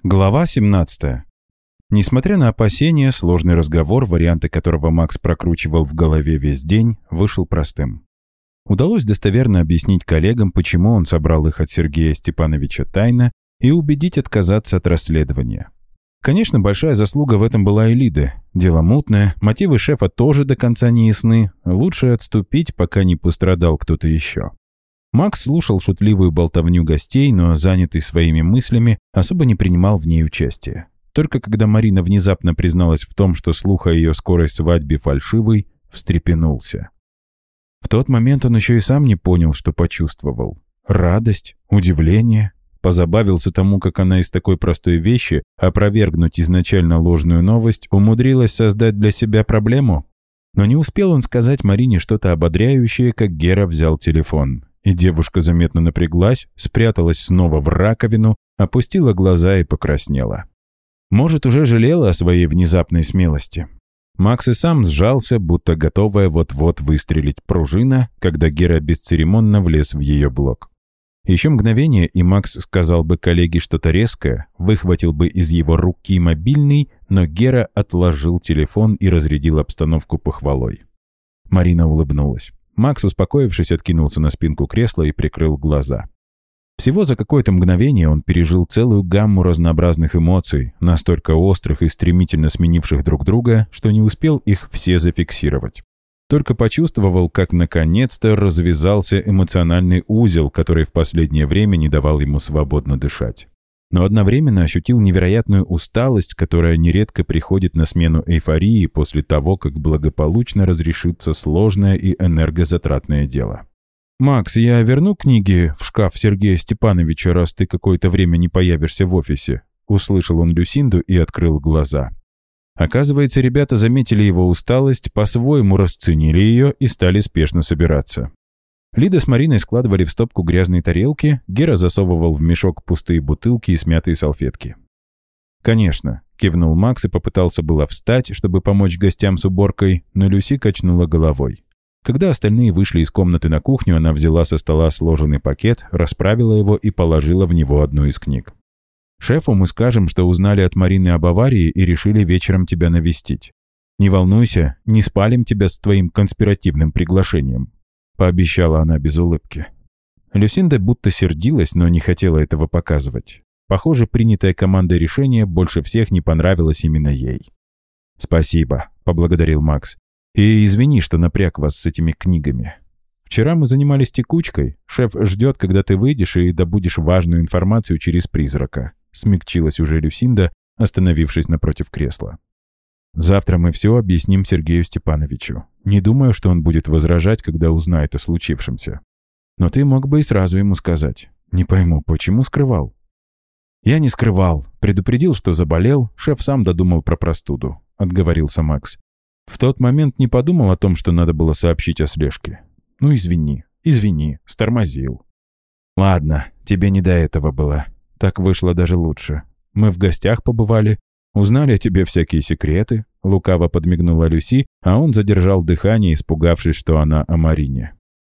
Глава 17. Несмотря на опасения, сложный разговор, варианты которого Макс прокручивал в голове весь день, вышел простым. Удалось достоверно объяснить коллегам, почему он собрал их от Сергея Степановича тайно, и убедить отказаться от расследования. Конечно, большая заслуга в этом была и Лиды. Дело мутное, мотивы шефа тоже до конца не ясны, лучше отступить, пока не пострадал кто-то еще. Макс слушал шутливую болтовню гостей, но, занятый своими мыслями, особо не принимал в ней участия. Только когда Марина внезапно призналась в том, что слух о ее скорой свадьбе фальшивый, встрепенулся. В тот момент он еще и сам не понял, что почувствовал. Радость, удивление. Позабавился тому, как она из такой простой вещи, опровергнуть изначально ложную новость, умудрилась создать для себя проблему. Но не успел он сказать Марине что-то ободряющее, как Гера взял телефон. И девушка заметно напряглась, спряталась снова в раковину, опустила глаза и покраснела. Может, уже жалела о своей внезапной смелости. Макс и сам сжался, будто готовая вот-вот выстрелить пружина, когда Гера бесцеремонно влез в ее блок. Еще мгновение, и Макс сказал бы коллеге что-то резкое, выхватил бы из его руки мобильный, но Гера отложил телефон и разрядил обстановку похвалой. Марина улыбнулась. Макс, успокоившись, откинулся на спинку кресла и прикрыл глаза. Всего за какое-то мгновение он пережил целую гамму разнообразных эмоций, настолько острых и стремительно сменивших друг друга, что не успел их все зафиксировать. Только почувствовал, как наконец-то развязался эмоциональный узел, который в последнее время не давал ему свободно дышать. Но одновременно ощутил невероятную усталость, которая нередко приходит на смену эйфории после того, как благополучно разрешится сложное и энергозатратное дело. «Макс, я верну книги в шкаф Сергея Степановича, раз ты какое-то время не появишься в офисе», услышал он Люсинду и открыл глаза. Оказывается, ребята заметили его усталость, по-своему расценили ее и стали спешно собираться. Лида с Мариной складывали в стопку грязные тарелки, Гера засовывал в мешок пустые бутылки и смятые салфетки. «Конечно», — кивнул Макс и попытался было встать, чтобы помочь гостям с уборкой, но Люси качнула головой. Когда остальные вышли из комнаты на кухню, она взяла со стола сложенный пакет, расправила его и положила в него одну из книг. «Шефу мы скажем, что узнали от Марины об аварии и решили вечером тебя навестить. Не волнуйся, не спалим тебя с твоим конспиративным приглашением», — пообещала она без улыбки. Люсинда будто сердилась, но не хотела этого показывать. Похоже, принятое командой решение больше всех не понравилось именно ей. «Спасибо», — поблагодарил Макс. «И извини, что напряг вас с этими книгами. Вчера мы занимались текучкой. Шеф ждет, когда ты выйдешь и добудешь важную информацию через призрака», — смягчилась уже Люсинда, остановившись напротив кресла. «Завтра мы все объясним Сергею Степановичу. Не думаю, что он будет возражать, когда узнает о случившемся. Но ты мог бы и сразу ему сказать. Не пойму, почему скрывал?» «Я не скрывал. Предупредил, что заболел. Шеф сам додумал про простуду», — отговорился Макс. «В тот момент не подумал о том, что надо было сообщить о слежке. Ну, извини, стормозил». «Ладно, тебе не до этого было. Так вышло даже лучше. Мы в гостях побывали, узнали о тебе всякие секреты», — лукаво подмигнула Люси, а он задержал дыхание, испугавшись, что она о Марине.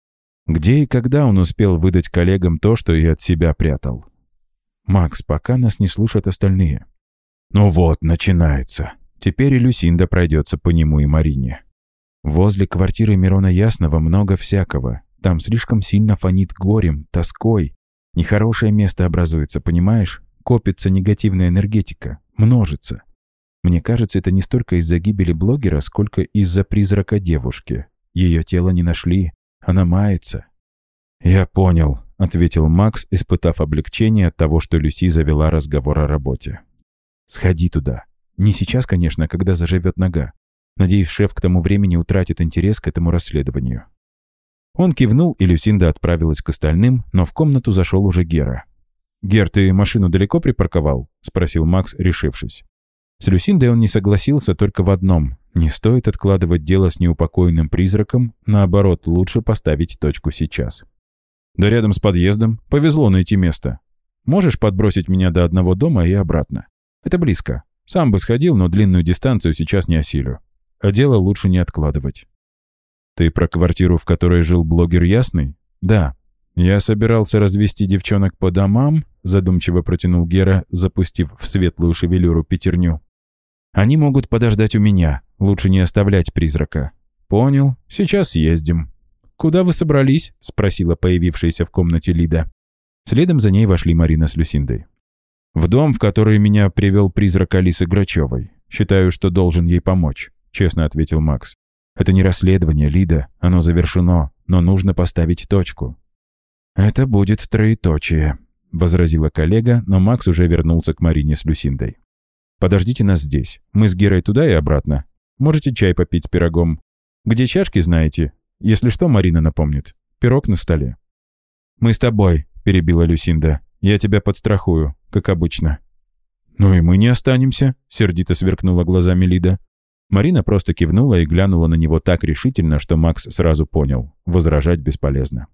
Где и когда он успел выдать коллегам то, что и от себя прятал? «Макс, пока нас не слушают остальные». «Ну вот, начинается. Теперь и Люсинда пройдется по нему и Марине. Возле квартиры Мирона Ясного много всякого. Там слишком сильно фонит горем, тоской. Нехорошее место образуется, понимаешь? Копится негативная энергетика, множится. Мне кажется, это не столько из-за гибели блогера, сколько из-за призрака девушки. Ее тело не нашли, она мается». «Я понял», — ответил Макс, испытав облегчение от того, что Люси завела разговор о работе. «Сходи туда. Не сейчас, конечно, а когда заживет нога. Надеюсь, шеф к тому времени утратит интерес к этому расследованию». Он кивнул, и Люсинда отправилась к остальным, но в комнату зашел уже Гера. «Гер, ты машину далеко припарковал?» — спросил Макс, решившись. С Люсиндой он не согласился только в одном. Не стоит откладывать дело с неупокоенным призраком, наоборот, лучше поставить точку сейчас. «Да рядом с подъездом. Повезло найти место. Можешь подбросить меня до одного дома и обратно? Это близко. Сам бы сходил, но длинную дистанцию сейчас не осилю. А дело лучше не откладывать». «Ты про квартиру, в которой жил блогер Ясный?» «Да. Я собирался развести девчонок по домам, задумчиво протянул Гера, запустив в светлую шевелюру пятерню. «Они могут подождать у меня. Лучше не оставлять призрака». «Понял. Сейчас съездим». «Куда вы собрались?» — спросила появившаяся в комнате Лида. Следом за ней вошли Марина с Люсиндой. «В дом, в который меня привел призрак Алисы Грачевой. Считаю, что должен ей помочь», — честно ответил Макс. «Это не расследование, Лида. Оно завершено, но нужно поставить точку». «Это будет троеточие», — возразила коллега, но Макс уже вернулся к Марине с Люсиндой. «Подождите нас здесь. Мы с Герой туда и обратно. Можете чай попить с пирогом. Где чашки, знаете? Если что, Марина напомнит. Пирог на столе». «Мы с тобой», — перебила Люсинда. «Я тебя подстрахую, как обычно». «Ну и мы не останемся», — сердито сверкнула глазами Лида. Марина просто кивнула и глянула на него так решительно, что Макс сразу понял. Возражать бесполезно.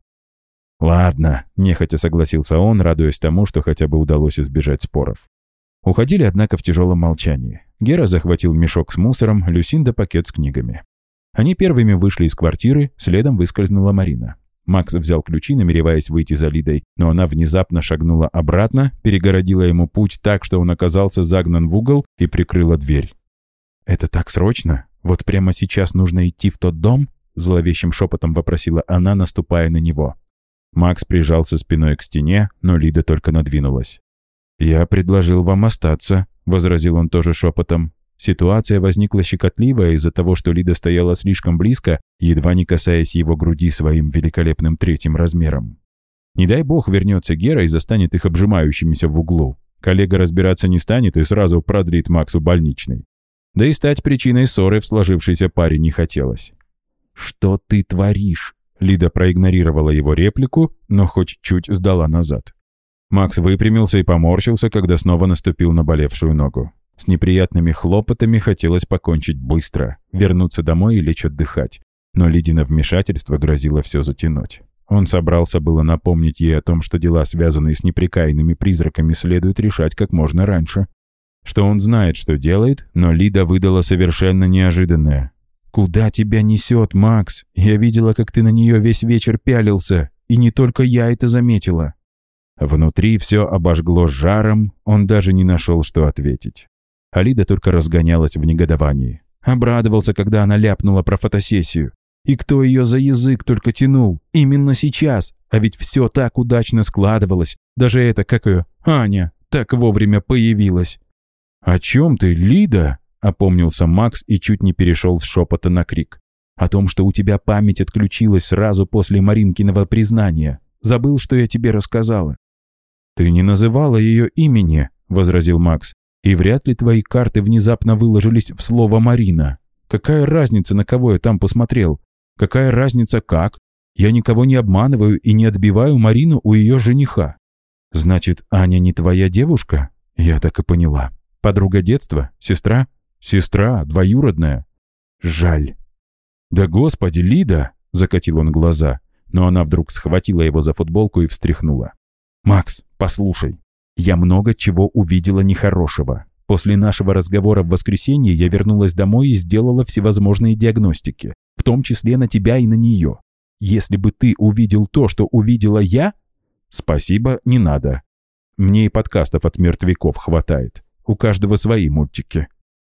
«Ладно», — нехотя согласился он, радуясь тому, что хотя бы удалось избежать споров. Уходили, однако, в тяжелом молчании. Гера захватил мешок с мусором, Люсинда — пакет с книгами. Они первыми вышли из квартиры, следом выскользнула Марина. Макс взял ключи, намереваясь выйти за Лидой, но она внезапно шагнула обратно, перегородила ему путь так, что он оказался загнан в угол и прикрыла дверь. «Это так срочно? Вот прямо сейчас нужно идти в тот дом?» — зловещим шепотом вопросила она, наступая на него. Макс прижался спиной к стене, но Лида только надвинулась. «Я предложил вам остаться», — возразил он тоже шепотом. Ситуация возникла щекотливая из-за того, что Лида стояла слишком близко, едва не касаясь его груди своим великолепным третьим размером. Не дай бог вернется Гера и застанет их обжимающимися в углу. Коллега разбираться не станет и сразу продлит Максу больничный. Да и стать причиной ссоры в сложившейся паре не хотелось. «Что ты творишь?» Лида проигнорировала его реплику, но хоть чуть сдала назад. Макс выпрямился и поморщился, когда снова наступил на болевшую ногу. С неприятными хлопотами хотелось покончить быстро, вернуться домой и лечь отдыхать. Но Лидино вмешательство грозило все затянуть. Он собрался было напомнить ей о том, что дела, связанные с непрекаянными призраками, следует решать как можно раньше. Что он знает, что делает, но Лида выдала совершенно неожиданное. «Куда тебя несет, Макс? Я видела, как ты на нее весь вечер пялился, и не только я это заметила». Внутри все обожгло жаром, он даже не нашел, что ответить. А Лида только разгонялась в негодовании. Обрадовался, когда она ляпнула про фотосессию. И кто ее за язык только тянул? Именно сейчас. А ведь все так удачно складывалось. Даже это, как ее, Аня, так вовремя появилась. «О чем ты, Лида?» — опомнился Макс и чуть не перешел с шепота на крик. «О том, что у тебя память отключилась сразу после Маринкиного признания. Забыл, что я тебе рассказала». «Ты не называла ее имени», — возразил Макс. «И вряд ли твои карты внезапно выложились в слово «Марина». Какая разница, на кого я там посмотрел? Какая разница, как? Я никого не обманываю и не отбиваю Марину у ее жениха». «Значит, Аня не твоя девушка?» «Я так и поняла. Подруга детства? Сестра?» «Сестра, двоюродная». «Жаль». «Да господи, Лида!» — закатил он глаза, но она вдруг схватила его за футболку и встряхнула. «Макс, послушай. Я много чего увидела нехорошего. После нашего разговора в воскресенье я вернулась домой и сделала всевозможные диагностики, в том числе на тебя и на нее. Если бы ты увидел то, что увидела я...» «Спасибо, не надо. Мне и подкастов от мертвяков хватает. У каждого свои мультики».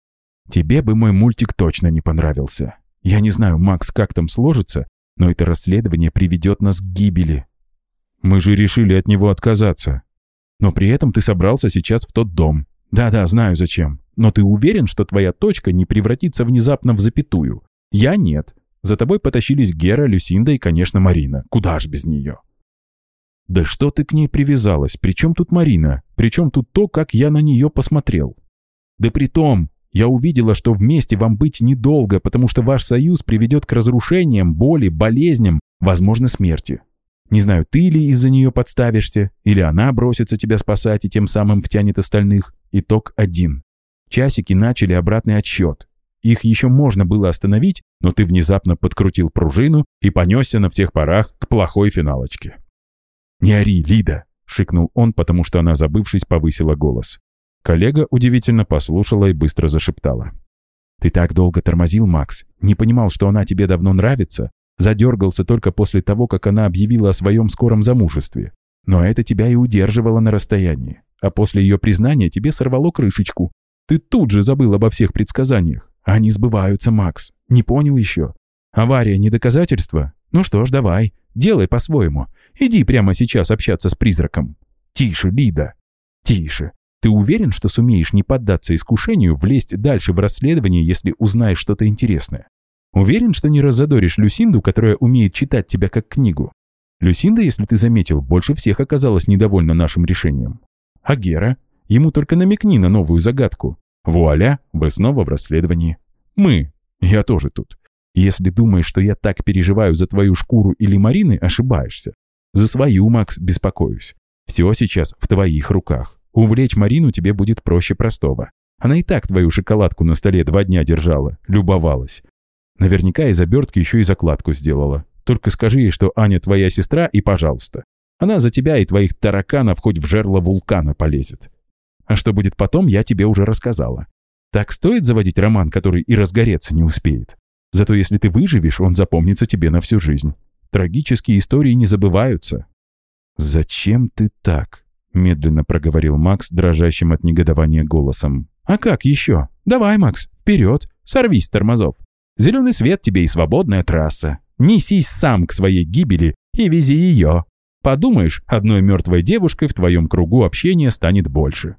«Тебе бы мой мультик точно не понравился. Я не знаю, Макс, как там сложится, но это расследование приведет нас к гибели». «Мы же решили от него отказаться». «Но при этом ты собрался сейчас в тот дом. Да-да, знаю зачем. Но ты уверен, что твоя точка не превратится внезапно в запятую? Я нет. За тобой потащились Гера, Люсинда и, конечно, Марина. Куда ж без нее?» «Да что ты к ней привязалась? Причем тут Марина? Причем тут то, как я на нее посмотрел?» «Да притом, я увидела, что вместе вам быть недолго, потому что ваш союз приведет к разрушениям, боли, болезням, возможно, смерти. Не знаю, ты ли из-за нее подставишься, или она бросится тебя спасать и тем самым втянет остальных. Итог один. Часики начали обратный отсчет. Их еще можно было остановить, но ты внезапно подкрутил пружину и понесся на всех парах к плохой финалочке». «Не ори, Лида!» — шикнул он, потому что она, забывшись, повысила голос. Коллега удивительно послушала и быстро зашептала. «Ты так долго тормозил, Макс, не понимал, что она тебе давно нравится, задергался только после того, как она объявила о своем скором замужестве. Но это тебя и удерживало на расстоянии. А после ее признания тебе сорвало крышечку. Ты тут же забыл обо всех предсказаниях. Они сбываются, Макс. Не понял еще? Авария не доказательство? Ну что ж, давай, делай по-своему. Иди прямо сейчас общаться с призраком. Тише, Лида. Тише. Ты уверен, что сумеешь не поддаться искушению влезть дальше в расследование, если узнаешь что-то интересное? Уверен, что не раззадоришь Люсинду, которая умеет читать тебя как книгу? Люсинда, если ты заметил, больше всех оказалась недовольна нашим решением. А Гера? Ему только намекни на новую загадку. Вуаля, вы снова в расследовании. Мы. Я тоже тут. Если думаешь, что я так переживаю за твою шкуру или Марины, ошибаешься. За свою, Макс, беспокоюсь. Все сейчас в твоих руках. Увлечь Марину тебе будет проще простого. Она и так твою шоколадку на столе 2 дня держала, любовалась. Наверняка из обертки еще и закладку сделала. Только скажи ей, что Аня твоя сестра, и пожалуйста. Она за тебя и твоих тараканов хоть в жерло вулкана полезет. А что будет потом, я тебе уже рассказала. Так стоит заводить роман, который и разгореться не успеет. Зато если ты выживешь, он запомнится тебе на всю жизнь. Трагические истории не забываются. «Зачем ты так?» — медленно проговорил Макс, дрожащим от негодования голосом. «А как еще? Давай, Макс, вперед, сорвись с тормозов. Зеленый свет тебе и свободная трасса. Несись сам к своей гибели и вези ее. Подумаешь, одной мертвой девушкой в твоем кругу общения станет больше».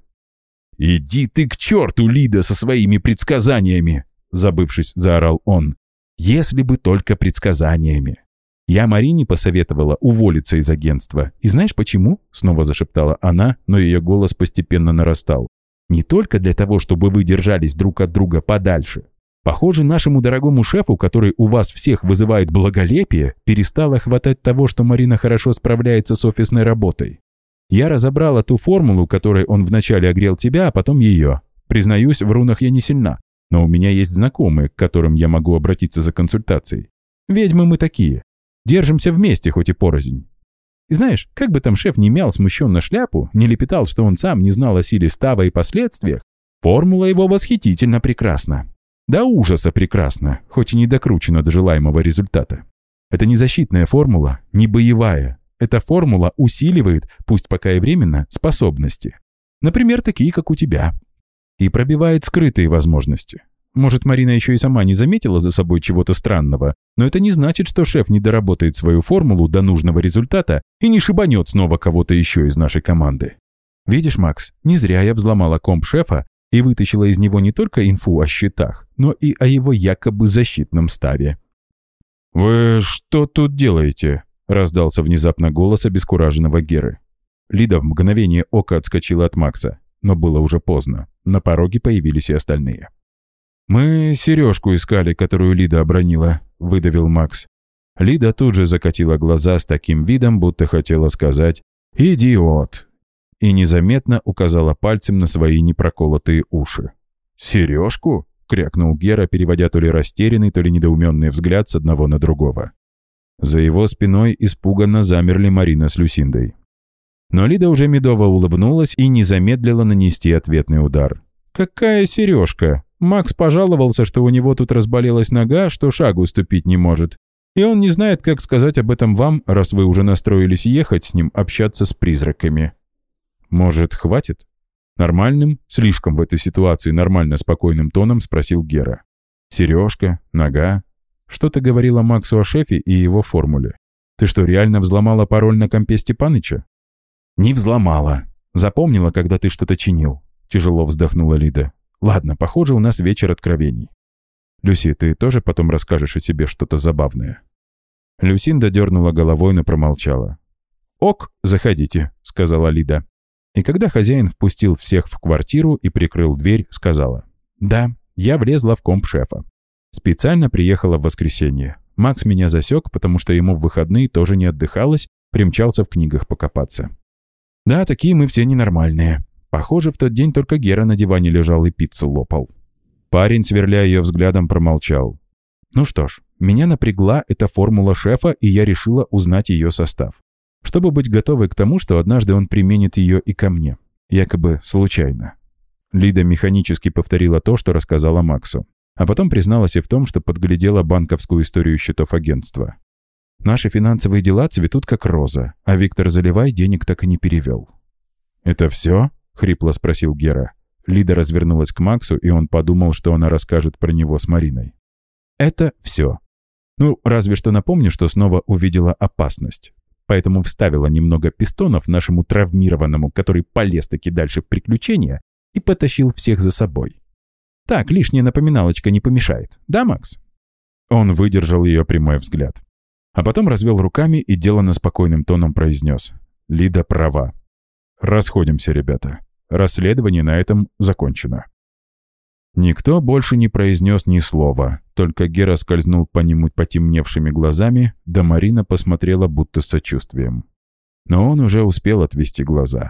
«Иди ты к черту, Лида, со своими предсказаниями!» Забывшись, заорал он. «Если бы только предсказаниями. Я Марине посоветовала уволиться из агентства. И знаешь почему?» Снова зашептала она, но ее голос постепенно нарастал. «Не только для того, чтобы вы держались друг от друга подальше. Похоже, нашему дорогому шефу, который у вас всех вызывает благолепие, перестало хватать того, что Марина хорошо справляется с офисной работой. Я разобрала ту формулу, которой он вначале огрел тебя, а потом ее. Признаюсь, в рунах я не сильна, но у меня есть знакомые, к которым я могу обратиться за консультацией. Ведьмы мы такие. Держимся вместе, хоть и порознь. И знаешь, как бы там шеф не мял смущенно шляпу, не лепетал, что он сам не знал о силе става и последствиях, формула его восхитительно прекрасна. До ужаса прекрасна, хоть и не докручена до желаемого результата. Это не защитная формула, не боевая. Эта формула усиливает, пусть пока и временно, способности. Например, такие, как у тебя. И пробивает скрытые возможности. Может, Марина еще и сама не заметила за собой чего-то странного, но это не значит, что шеф не доработает свою формулу до нужного результата и не шибанет снова кого-то еще из нашей команды. Видишь, Макс, не зря я взломала комп шефа и вытащила из него не только инфу о счетах, но и о его якобы защитном ставе. «Вы что тут делаете?» — раздался внезапно голос обескураженного Геры. Лида в мгновение ока отскочила от Макса, но было уже поздно. На пороге появились и остальные. «Мы сережку искали, которую Лида обронила», — выдавил Макс. Лида тут же закатила глаза с таким видом, будто хотела сказать «Идиот!» и незаметно указала пальцем на свои непроколотые уши. «Сережку?» — крякнул Гера, переводя то ли растерянный, то ли недоуменный взгляд с одного на другого. За его спиной испуганно замерли Марина с Люсиндой. Но Лида уже медово улыбнулась и не замедлила нанести ответный удар. «Какая сережка? Макс пожаловался, что у него тут разболелась нога, что шагу ступить не может. И он не знает, как сказать об этом вам, раз вы уже настроились ехать с ним, общаться с призраками. Может, хватит?» Нормальным, слишком в этой ситуации нормально спокойным тоном спросил Гера. «Сережка, нога. Что ты говорила Максу о шефе и его формуле? Ты что, реально взломала пароль на компе Степаныча?» «Не взломала. Запомнила, когда ты что-то чинил», — тяжело вздохнула Лида. «Ладно, похоже, у нас вечер откровений. Люси, ты тоже потом расскажешь о себе что-то забавное?» Люсинда дернула головой, но промолчала. «Ок, заходите», — сказала Лида. И когда хозяин впустил всех в квартиру и прикрыл дверь, сказала. «Да, я влезла в комп шефа. Специально приехала в воскресенье. Макс меня засек, потому что ему в выходные тоже не отдыхалось, примчался в книгах покопаться. Да, такие мы все ненормальные. Похоже, в тот день только Гера на диване лежал и пиццу лопал». Парень, сверляя ее взглядом, промолчал. «Ну что ж, меня напрягла эта формула шефа, и я решила узнать ее состав. Чтобы быть готовой к тому, что однажды он применит ее и ко мне. Якобы случайно». Лида механически повторила то, что рассказала Максу. А потом призналась и в том, что подглядела банковскую историю счетов агентства. Наши финансовые дела цветут как роза, а Виктор Заливай денег так и не перевел». «Это все?» — хрипло спросил Гера. Лида развернулась к Максу, и он подумал, что она расскажет про него с Мариной. «Это все. Ну, разве что напомню, что снова увидела опасность. Поэтому вставила немного пистонов нашему травмированному, который полез-таки дальше в приключения, и потащил всех за собой. Так, лишняя напоминалочка не помешает. Да, Макс?» Он выдержал ее прямой взгляд. А потом развел руками и деланно спокойным тоном произнес: «Лида права. Расходимся, ребята. Расследование на этом закончено». Никто больше не произнес ни слова, только Гера скользнул по нему потемневшими глазами, да Марина посмотрела будто с сочувствием. Но он уже успел отвести глаза.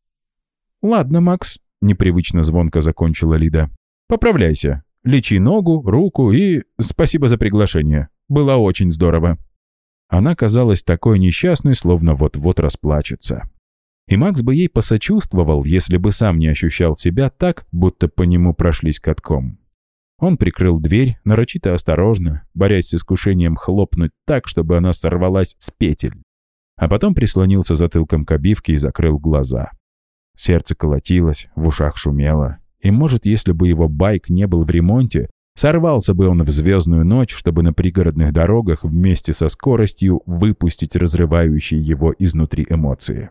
«Ладно, Макс», — непривычно звонко закончила Лида. «Поправляйся. Лечи ногу, руку и спасибо за приглашение. Было очень здорово». Она казалась такой несчастной, словно вот-вот расплачется. И Макс бы ей посочувствовал, если бы сам не ощущал себя так, будто по нему прошлись катком. Он прикрыл дверь, нарочито осторожно, борясь с искушением хлопнуть так, чтобы она сорвалась с петель. А потом прислонился затылком к обивке и закрыл глаза. Сердце колотилось, в ушах шумело. И, может, если бы его байк не был в ремонте, сорвался бы он в звездную ночь, чтобы на пригородных дорогах вместе со скоростью выпустить разрывающие его изнутри эмоции.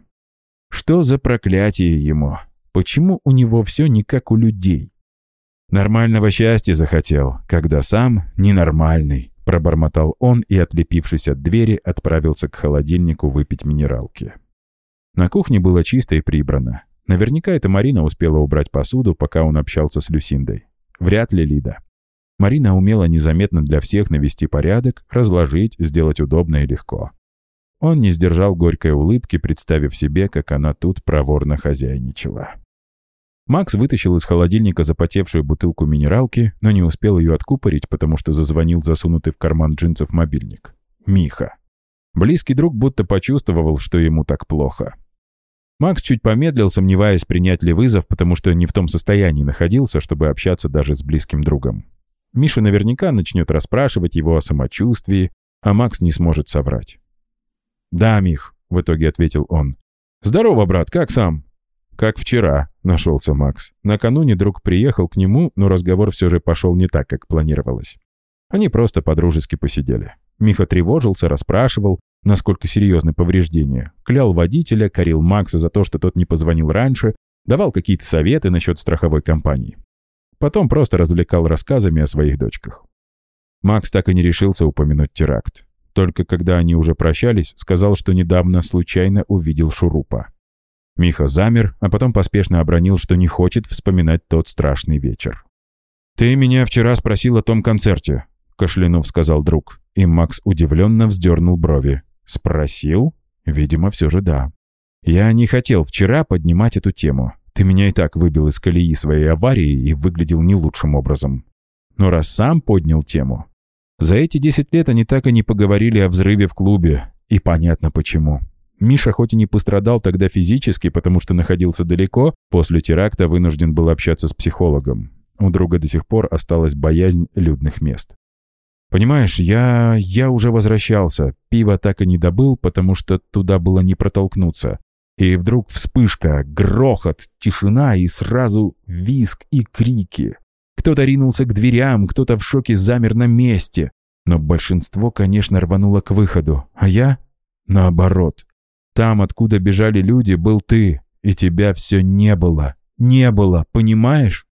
Что за проклятие ему? Почему у него все не как у людей? «Нормального счастья захотел, когда сам ненормальный», — пробормотал он и, отлепившись от двери, отправился к холодильнику выпить минералки. На кухне было чисто и прибрано. Наверняка это Марина успела убрать посуду, пока он общался с Люсиндой. Вряд ли Лида. Марина умела незаметно для всех навести порядок, разложить, сделать удобно и легко. Он не сдержал горькой улыбки, представив себе, как она тут проворно хозяйничала. Макс вытащил из холодильника запотевшую бутылку минералки, но не успел ее откупорить, потому что зазвонил засунутый в карман джинсов мобильник. Миха. Близкий друг будто почувствовал, что ему так плохо. Макс чуть помедлил, сомневаясь, принять ли вызов, потому что не в том состоянии находился, чтобы общаться даже с близким другом. Миша наверняка начнет расспрашивать его о самочувствии, а Макс не сможет соврать. «Да, Мих», — в итоге ответил он. «Здорово, брат, как сам?» «Как вчера», — нашелся Макс. Накануне друг приехал к нему, но разговор все же пошел не так, как планировалось. Они просто по-дружески посидели. Миха тревожился, расспрашивал, насколько серьезны повреждения, клял водителя, корил Макса за то, что тот не позвонил раньше, давал какие-то советы насчет страховой компании. Потом просто развлекал рассказами о своих дочках. Макс так и не решился упомянуть теракт. Только когда они уже прощались, сказал, что недавно случайно увидел шурупа. Миха замер, а потом поспешно обронил, что не хочет вспоминать тот страшный вечер. «Ты меня вчера спросил о том концерте», — кашлянув сказал друг, и Макс удивленно вздернул брови. «Спросил? Видимо, все же да. Я не хотел вчера поднимать эту тему. Ты меня и так выбил из колеи своей аварии и выглядел не лучшим образом. Но раз сам поднял тему... За эти 10 лет они так и не поговорили о взрыве в клубе, и понятно почему. Миша хоть и не пострадал тогда физически, потому что находился далеко, после теракта вынужден был общаться с психологом. У друга до сих пор осталась боязнь людных мест. «Понимаешь, я уже возвращался, пиво так и не добыл, потому что туда было не протолкнуться. И вдруг вспышка, грохот, тишина и сразу визг и крики. Кто-то ринулся к дверям, кто-то в шоке замер на месте. Но большинство, конечно, рвануло к выходу. А я, наоборот. Там, откуда бежали люди, был ты, и тебя все не было. Не было, понимаешь?»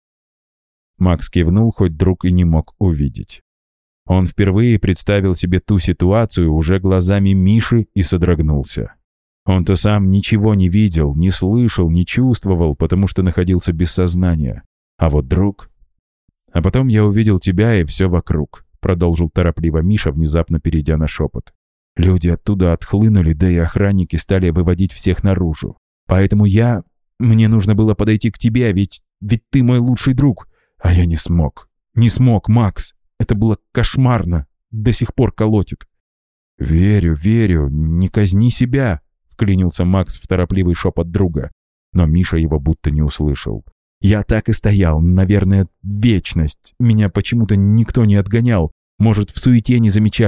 Макс кивнул, хоть друг и не мог увидеть. Он впервые представил себе ту ситуацию уже глазами Миши и содрогнулся. Он-то сам ничего не видел, не слышал, не чувствовал, потому что находился без сознания. А вот друг... «А потом я увидел тебя и все вокруг», — продолжил торопливо Миша, внезапно перейдя на шепот. «Люди оттуда отхлынули, да и охранники стали выводить всех наружу. Поэтому мне нужно было подойти к тебе, ведь ты мой лучший друг. А я не смог. Не смог, Макс. Это было кошмарно. До сих пор колотит». «Верю, не казни себя», — вклинился Макс в торопливый шепот друга. Но Миша его будто не услышал. «Я так и стоял, наверное, вечность. Меня почему-то никто не отгонял. Может, в суете не замечали.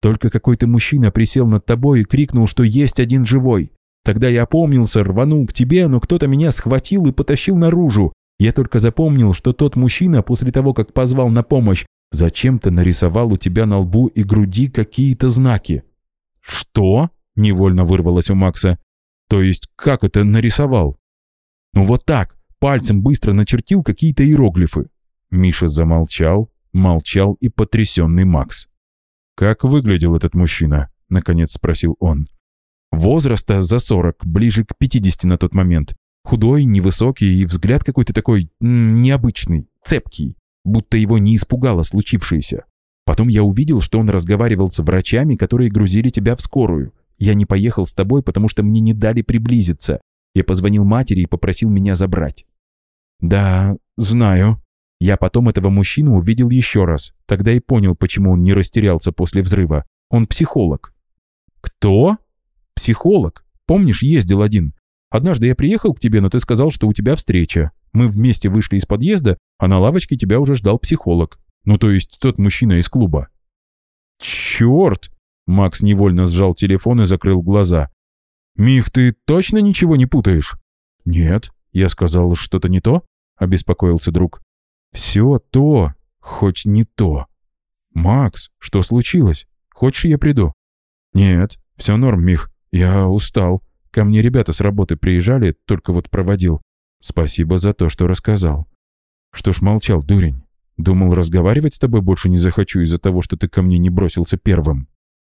Только какой-то мужчина присел над тобой и крикнул, что есть один живой. Тогда я опомнился, рванул к тебе, но кто-то меня схватил и потащил наружу. Я только запомнил, что тот мужчина, после того, как позвал на помощь, зачем-то нарисовал у тебя на лбу и груди какие-то знаки». «Что?» — невольно вырвалось у Макса. «То есть как это нарисовал?» «Ну вот так, пальцем быстро начертил какие-то иероглифы». Миша замолчал, молчал и потрясенный Макс. «Как выглядел этот мужчина?» — наконец спросил он. «Возраста за 40, ближе к 50 на тот момент. Худой, невысокий и взгляд какой-то такой необычный, цепкий, будто его не испугало случившееся. Потом я увидел, что он разговаривал с врачами, которые грузили тебя в скорую. Я не поехал с тобой, потому что мне не дали приблизиться. Я позвонил матери и попросил меня забрать». «Да, знаю. Я потом этого мужчину увидел еще раз. Тогда и понял, почему он не растерялся после взрыва. Он психолог». «Кто?» «Психолог. Помнишь, ездил один. Однажды я приехал к тебе, но ты сказал, что у тебя встреча. Мы вместе вышли из подъезда, а на лавочке тебя уже ждал психолог. Ну, то есть тот мужчина из клуба». «Черт!» Макс невольно сжал телефон и закрыл глаза. «Мих, ты точно ничего не путаешь?» «Нет, я сказал что-то не то», — обеспокоился друг. «Все то, хоть не то». «Макс, что случилось? Хочешь, я приду?» «Нет, все норм, Мих, я устал. Ко мне ребята с работы приезжали, только вот проводил. Спасибо за то, что рассказал». «Что ж молчал, дурень? Думал, разговаривать с тобой больше не захочу из-за того, что ты ко мне не бросился первым».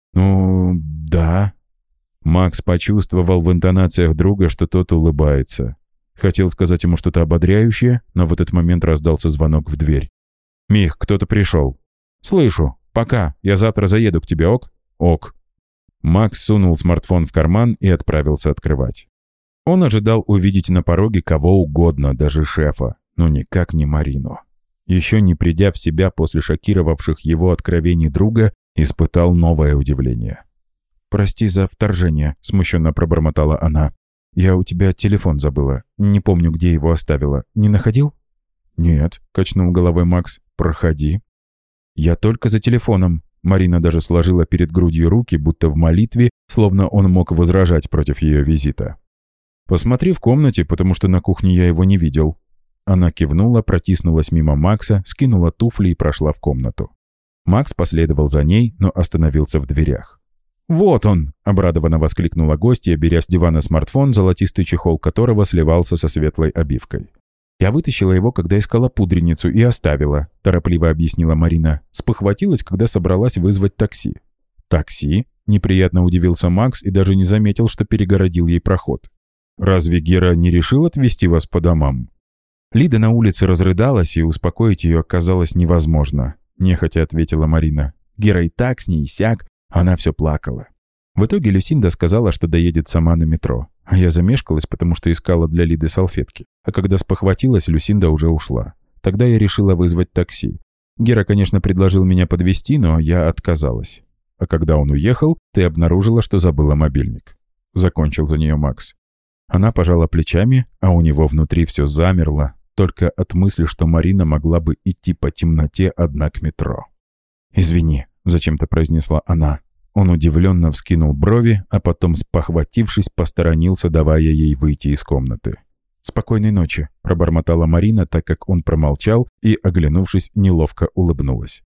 «Ну, да». Макс почувствовал в интонациях друга, что тот улыбается. Хотел сказать ему что-то ободряющее, но в этот момент раздался звонок в дверь. «Мих, кто-то пришел». «Слышу. Пока. Я завтра заеду к тебе, ок?» «Ок». Макс сунул смартфон в карман и отправился открывать. Он ожидал увидеть на пороге кого угодно, даже шефа, но никак не Марину. Еще не придя в себя после шокировавших его откровений друга, испытал новое удивление. «Прости за вторжение», — смущенно пробормотала она. «Я у тебя телефон забыла. Не помню, где его оставила. Не находил?» «Нет», — качнул головой Макс. «Проходи». «Я только за телефоном». Марина даже сложила перед грудью руки, будто в молитве, словно он мог возражать против ее визита. «Посмотри в комнате, потому что на кухне я его не видел». Она кивнула, протиснулась мимо Макса, скинула туфли и прошла в комнату. Макс последовал за ней, но остановился в дверях. «Вот он!» — обрадованно воскликнула гостья, беря с дивана смартфон, золотистый чехол которого сливался со светлой обивкой. «Я вытащила его, когда искала пудреницу, и оставила», — торопливо объяснила Марина. Спохватилась, когда собралась вызвать такси. «Такси?» — неприятно удивился Макс и даже не заметил, что перегородил ей проход. «Разве Гера не решил отвезти вас по домам?» Лида на улице разрыдалась, и успокоить ее оказалось невозможно, — нехотя ответила Марина. Гера и так с ней, и сяк, она все плакала. В итоге Люсинда сказала, что доедет сама на метро, а я замешкалась, потому что искала для Лиды салфетки. А когда спохватилась, Люсинда уже ушла. Тогда я решила вызвать такси. Гера, конечно, предложил меня подвезти, но я отказалась. А когда он уехал, ты обнаружила, что забыла мобильник. Закончил за нее Макс. Она пожала плечами, а у него внутри все замерло, только от мысли, что Марина могла бы идти по темноте одна к метро. «Извини», — зачем-то произнесла она. Он удивленно вскинул брови, а потом, спохватившись, посторонился, давая ей выйти из комнаты. «Спокойной ночи», — пробормотала Марина, так как он промолчал и, оглянувшись, неловко улыбнулась.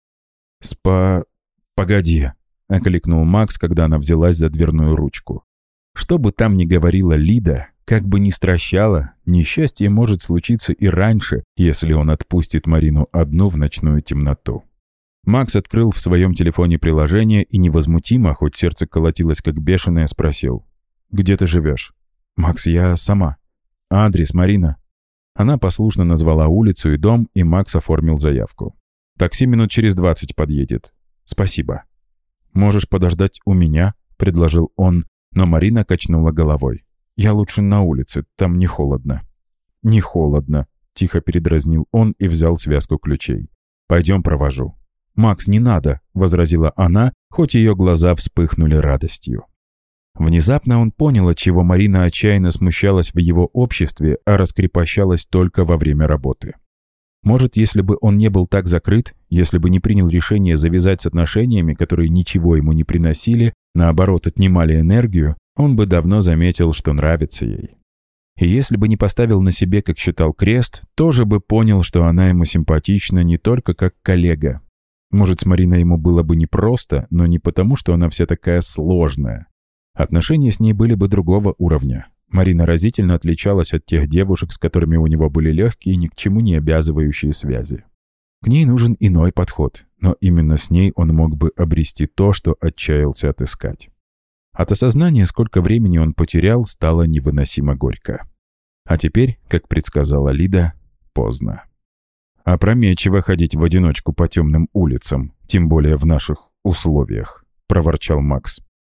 «Погоди», — окликнул Макс, когда она взялась за дверную ручку. Что бы там ни говорила Лида, как бы ни стращала, несчастье может случиться и раньше, если он отпустит Марину одну в ночную темноту. Макс открыл в своем телефоне приложение и невозмутимо, хоть сердце колотилось как бешеное, спросил. «Где ты живешь?» «Макс, я сама». «Адрес, Марина». Она послушно назвала улицу и дом, и Макс оформил заявку. «Такси минут через 20 подъедет». «Спасибо». «Можешь подождать у меня?» — предложил он, но Марина качнула головой. «Я лучше на улице, там не холодно». «Не холодно», — тихо передразнил он и взял связку ключей. «Пойдем, провожу». «Макс, не надо», — возразила она, хоть ее глаза вспыхнули радостью. Внезапно он понял, отчего Марина отчаянно смущалась в его обществе, а раскрепощалась только во время работы. Может, если бы он не был так закрыт, если бы не принял решение завязать с отношениями, которые ничего ему не приносили, наоборот, отнимали энергию, он бы давно заметил, что нравится ей. И если бы не поставил на себе, как считал, крест, тоже бы понял, что она ему симпатична не только как коллега. Может, с Мариной ему было бы непросто, но не потому, что она вся такая сложная. Отношения с ней были бы другого уровня. Марина разительно отличалась от тех девушек, с которыми у него были легкие, ни к чему не обязывающие связи. К ней нужен иной подход, но именно с ней он мог бы обрести то, что отчаялся отыскать. От осознания, сколько времени он потерял, стало невыносимо горько. А теперь, как предсказала Лида, поздно. «Опрометчиво ходить в одиночку по темным улицам, тем более в наших условиях», — проворчал Макс.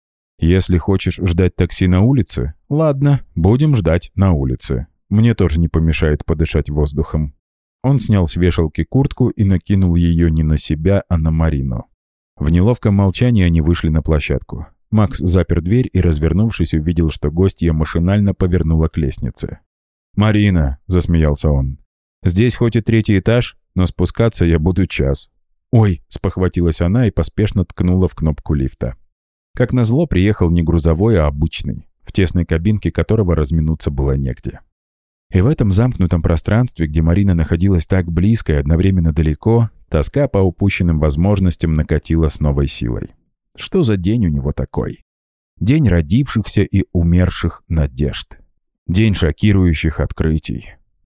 «Если хочешь ждать такси на улице, ладно, будем ждать на улице. Мне тоже не помешает подышать воздухом». Он снял с вешалки куртку и накинул ее не на себя, а на Марину. В неловком молчании они вышли на площадку. Макс запер дверь и, развернувшись, увидел, что гостья машинально повернула к лестнице. «Марина», — засмеялся он, — «здесь хоть и 3-й этаж, но спускаться я буду час». «Ой», — спохватилась она и поспешно ткнула в кнопку лифта. Как назло, приехал не грузовой, а обычный, в тесной кабинке которого разминуться было негде. И в этом замкнутом пространстве, где Марина находилась так близко и одновременно далеко, тоска по упущенным возможностям накатила с новой силой. Что за день у него такой? День родившихся и умерших надежд. День шокирующих открытий.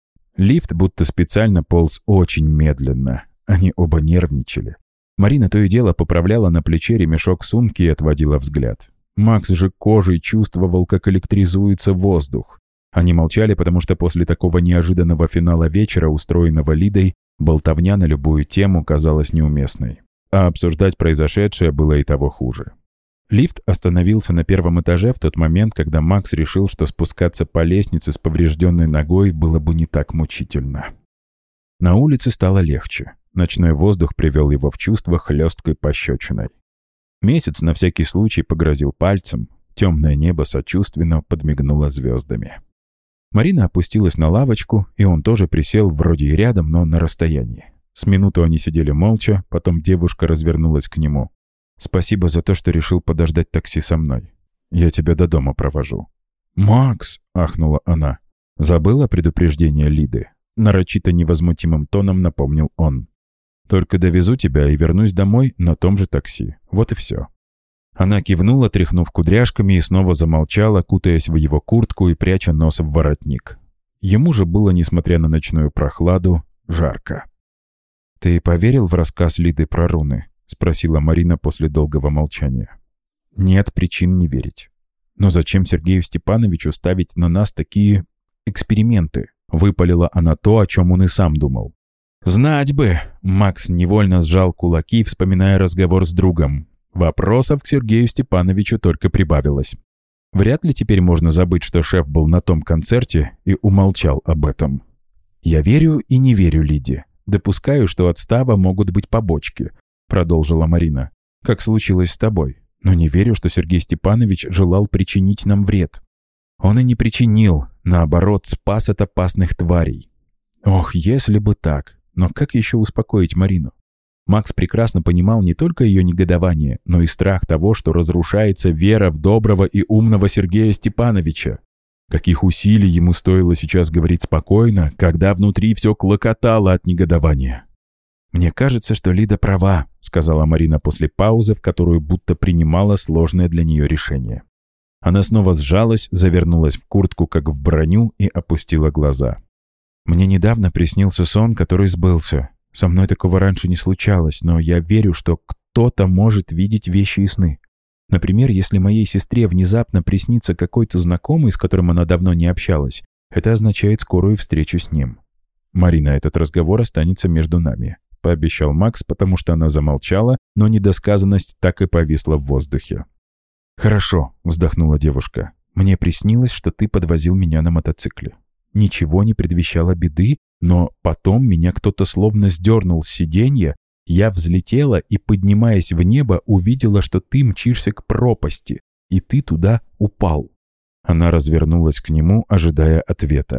Лифт будто специально полз очень медленно. Они оба нервничали. Марина то и дело поправляла на плече ремешок сумки и отводила взгляд. Макс же кожей чувствовал, как электризуется воздух. Они молчали, потому что после такого неожиданного финала вечера, устроенного Лидой, болтовня на любую тему казалась неуместной. А обсуждать произошедшее было и того хуже. Лифт остановился на 1-м этаже в тот момент, когда Макс решил, что спускаться по лестнице с поврежденной ногой было бы не так мучительно. На улице стало легче. Ночной воздух привел его в чувство хлесткой пощечиной. Месяц на всякий случай погрозил пальцем, темное небо сочувственно подмигнуло звездами. Марина опустилась на лавочку, и он тоже присел вроде и рядом, но на расстоянии. С минуту они сидели молча, потом девушка развернулась к нему. «Спасибо за то, что решил подождать такси со мной. Я тебя до дома провожу». «Макс!» — ахнула она. «Забыла предупреждение Лиды?» Нарочито невозмутимым тоном напомнил он. «Только довезу тебя и вернусь домой на том же такси. Вот и все». Она кивнула, тряхнув кудряшками, и снова замолчала, кутаясь в его куртку и пряча нос в воротник. Ему же было, несмотря на ночную прохладу, жарко. «Ты поверил в рассказ Лиды про руны?» — спросила Марина после долгого молчания. «Нет причин не верить. Но зачем Сергею Степановичу ставить на нас такие эксперименты?» — выпалила она то, о чем он и сам думал. «Знать бы!» — Макс невольно сжал кулаки, вспоминая разговор с другом. Вопросов к Сергею Степановичу только прибавилось. Вряд ли теперь можно забыть, что шеф был на том концерте и умолчал об этом. «Я верю и не верю Лиде. Допускаю, что от Става могут быть побочки», — продолжила Марина. «Как случилось с тобой. Но не верю, что Сергей Степанович желал причинить нам вред. Он и не причинил, наоборот, спас от опасных тварей». Ох, если бы так. Но как еще успокоить Марину? Макс прекрасно понимал не только ее негодование, но и страх того, что разрушается вера в доброго и умного Сергея Степановича. Каких усилий ему стоило сейчас говорить спокойно, когда внутри все клокотало от негодования. «Мне кажется, что Лида права», — сказала Марина после паузы, в которую будто принимала сложное для нее решение. Она снова сжалась, завернулась в куртку, как в броню, и опустила глаза. «Мне недавно приснился сон, который сбылся. Со мной такого раньше не случалось, но я верю, что кто-то может видеть вещи и сны. Например, если моей сестре внезапно приснится какой-то знакомый, с которым она давно не общалась, это означает скорую встречу с ним. Марина, этот разговор останется между нами», — пообещал Макс, потому что она замолчала, но недосказанность так и повисла в воздухе. «Хорошо», — вздохнула девушка. «Мне приснилось, что ты подвозил меня на мотоцикле. Ничего не предвещало беды, но потом меня кто-то словно сдернул с сиденья, я взлетела и, поднимаясь в небо, увидела, что ты мчишься к пропасти, и ты туда упал». Она развернулась к нему, ожидая ответа.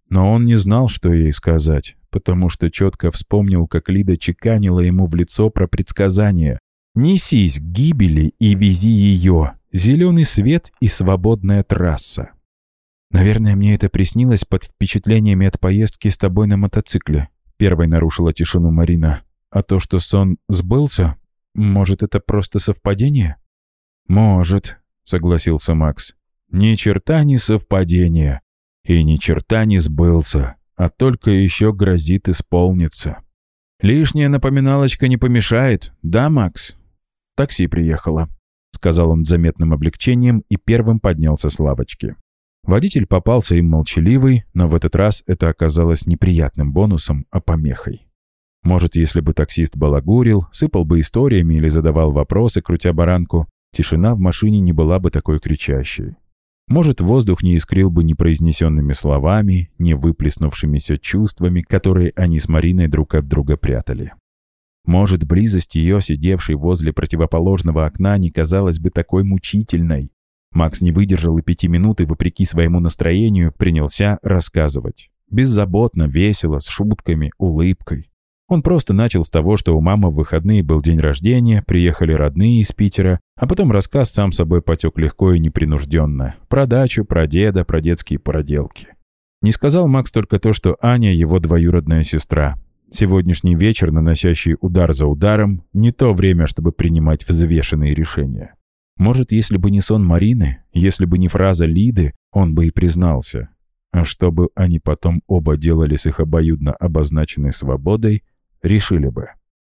Но он не знал, что ей сказать, потому что четко вспомнил, как Лида чеканила ему в лицо про предсказание. «Несись к гибели и вези ее. Зеленый свет и свободная трасса». «Наверное, мне это приснилось под впечатлениями от поездки с тобой на мотоцикле», — первой нарушила тишину Марина. «А то, что сон сбылся, может, это просто совпадение?» «Может», — согласился Макс. «Ни черта не совпадение. И ни черта не сбылся, а только еще грозит исполниться. Лишняя напоминалочка не помешает, да, Макс?» «Такси приехало», — сказал он с заметным облегчением и первым поднялся с лавочки. Водитель попался им молчаливый, но в этот раз это оказалось неприятным бонусом, а помехой. Может, если бы таксист балагурил, сыпал бы историями или задавал вопросы, крутя баранку, тишина в машине не была бы такой кричащей. Может, воздух не искрил бы непроизнесенными словами, не выплеснувшимися чувствами, которые они с Мариной друг от друга прятали. Может, близость ее, сидевшей возле противоположного окна, не казалась бы такой мучительной. Макс не выдержал и 5 минут и, вопреки своему настроению, принялся рассказывать. Беззаботно, весело, с шутками, улыбкой. Он просто начал с того, что у мамы в выходные был день рождения, приехали родные из Питера, а потом рассказ сам собой потек легко и непринужденно. Про дачу, про деда, про детские проделки. Не сказал Макс только то, что Аня его двоюродная сестра. Сегодняшний вечер, наносящий удар за ударом, не то время, чтобы принимать взвешенные решения. Может, если бы не сон Марины, если бы не фраза Лиды, он бы и признался. А что бы они потом оба делали с их обоюдно обозначенной свободой, решили бы.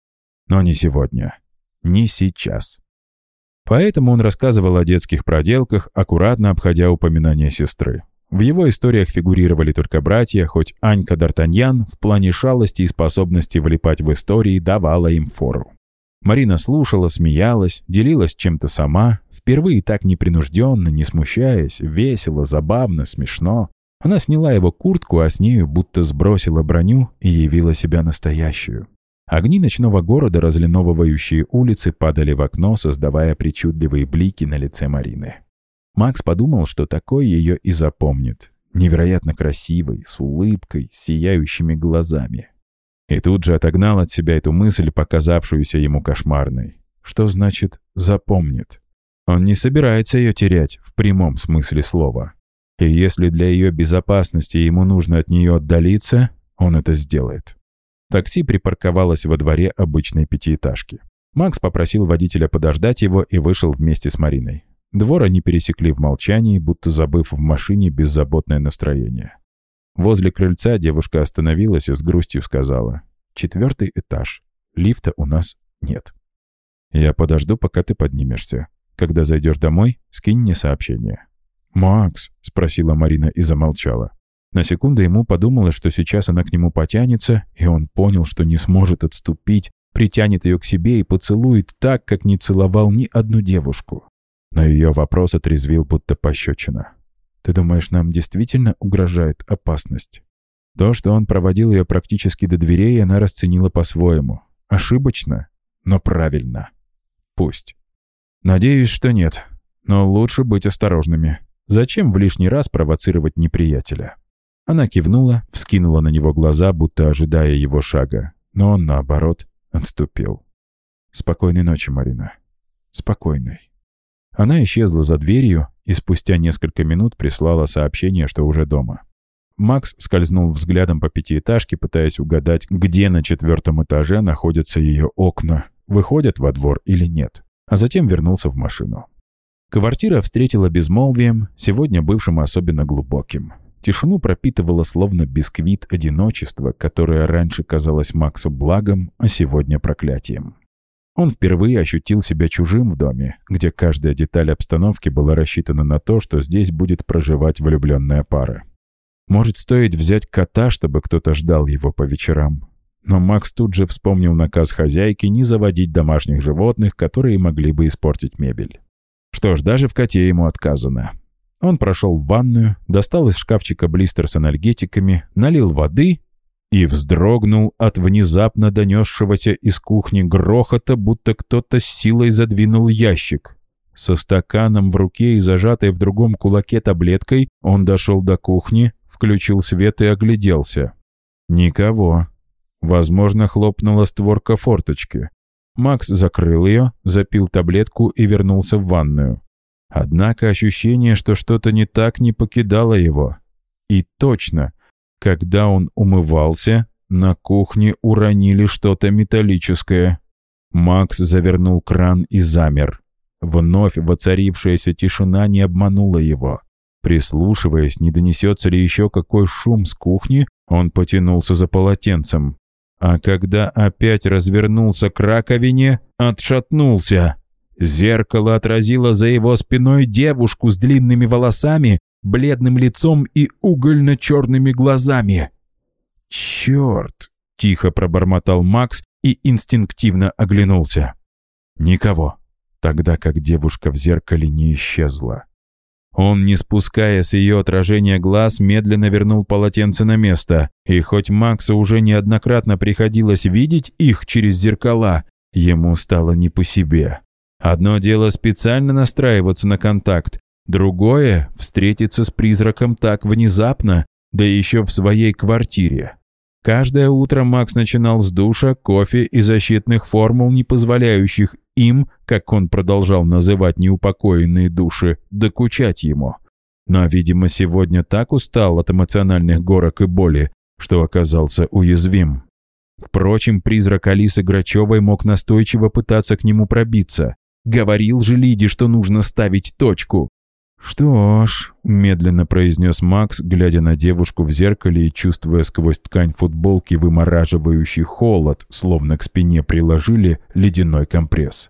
Но не сегодня. Не сейчас. Поэтому он рассказывал о детских проделках, аккуратно обходя упоминания сестры. В его историях фигурировали только братья, хоть Анька Д'Артаньян в плане шалости и способности влипать в истории давала им фору. Марина слушала, смеялась, делилась чем-то сама, впервые так непринужденно, не смущаясь, весело, забавно, смешно. Она сняла его куртку, а с нею будто сбросила броню и явила себя настоящую. Огни ночного города, разлиновывающие улицы, падали в окно, создавая причудливые блики на лице Марины. Макс подумал, что такой ее и запомнит. Невероятно красивой, с улыбкой, с сияющими глазами. И тут же отогнал от себя эту мысль, показавшуюся ему кошмарной. Что значит «запомнит»? Он не собирается ее терять в прямом смысле слова. И если для ее безопасности ему нужно от нее отдалиться, он это сделает. Такси припарковалось во дворе обычной пятиэтажки. Макс попросил водителя подождать его и вышел вместе с Мариной. Двор они пересекли в молчании, будто забыв в машине беззаботное настроение. Возле крыльца девушка остановилась и с грустью сказала: «4-й этаж. Лифта у нас нет. Я подожду, пока ты поднимешься. Когда зайдешь домой, скинь мне сообщение». «Макс», — спросила Марина и замолчала. На секунду ему подумалось, что сейчас она к нему потянется, и он понял, что не сможет отступить, притянет ее к себе и поцелует так, как не целовал ни одну девушку. Но ее вопрос отрезвил, будто пощечина. «Ты думаешь, нам действительно угрожает опасность?» То, что он проводил ее практически до дверей, она расценила по-своему. Ошибочно, но правильно. Пусть. «Надеюсь, что нет. Но лучше быть осторожными. Зачем в лишний раз провоцировать неприятеля?» Она кивнула, вскинула на него глаза, будто ожидая его шага. Но он, наоборот, отступил. «Спокойной ночи, Марина. Спокойной». Она исчезла за дверью и спустя несколько минут прислала сообщение, что уже дома. Макс скользнул взглядом по пятиэтажке, пытаясь угадать, где на 4-м этаже находятся ее окна, выходят во двор или нет, а затем вернулся в машину. Квартира встретила безмолвием, сегодня бывшим особенно глубоким. Тишину пропитывало словно бисквит одиночества, которое раньше казалось Максу благом, а сегодня проклятием. Он впервые ощутил себя чужим в доме, где каждая деталь обстановки была рассчитана на то, что здесь будет проживать влюбленная пара. Может, стоит взять кота, чтобы кто-то ждал его по вечерам. Но Макс тут же вспомнил наказ хозяйки не заводить домашних животных, которые могли бы испортить мебель. Что ж, даже в коте ему отказано. Он прошел в ванную, достал из шкафчика блистер с анальгетиками, налил воды и вздрогнул от внезапно донесшегося из кухни грохота, будто кто-то с силой задвинул ящик. Со стаканом в руке и зажатой в другом кулаке таблеткой он дошел до кухни, включил свет и огляделся. Никого. Возможно, хлопнула створка форточки. Макс закрыл ее, запил таблетку и вернулся в ванную. Однако ощущение, что что-то не так, не покидало его. И точно, когда он умывался, на кухне уронили что-то металлическое. Макс завернул кран и замер. Вновь воцарившаяся тишина не обманула его. Прислушиваясь, не донесется ли еще какой шум с кухни, он потянулся за полотенцем. А когда опять развернулся к раковине, отшатнулся. Зеркало отразило за его спиной девушку с длинными волосами, бледным лицом и угольно-черными глазами. «Черт!» — тихо пробормотал Макс и инстинктивно оглянулся. Никого, тогда как девушка в зеркале не исчезла. Он, не спуская с ее отражения глаз, медленно вернул полотенце на место, и хоть Максу уже неоднократно приходилось видеть их через зеркала, ему стало не по себе. Одно дело специально настраиваться на контакт, другое — встретиться с призраком так внезапно, да еще в своей квартире. Каждое утро Макс начинал с душа, кофе и защитных формул, не позволяющих им, как он продолжал называть неупокоенные души, докучать ему. Но, видимо, сегодня так устал от эмоциональных горок и боли, что оказался уязвим. Впрочем, призрак Алисы Грачевой мог настойчиво пытаться к нему пробиться. Говорил же Лиде, что нужно ставить точку. «Что ж», — медленно произнес Макс, глядя на девушку в зеркале и чувствуя сквозь ткань футболки вымораживающий холод, словно к спине приложили ледяной компресс.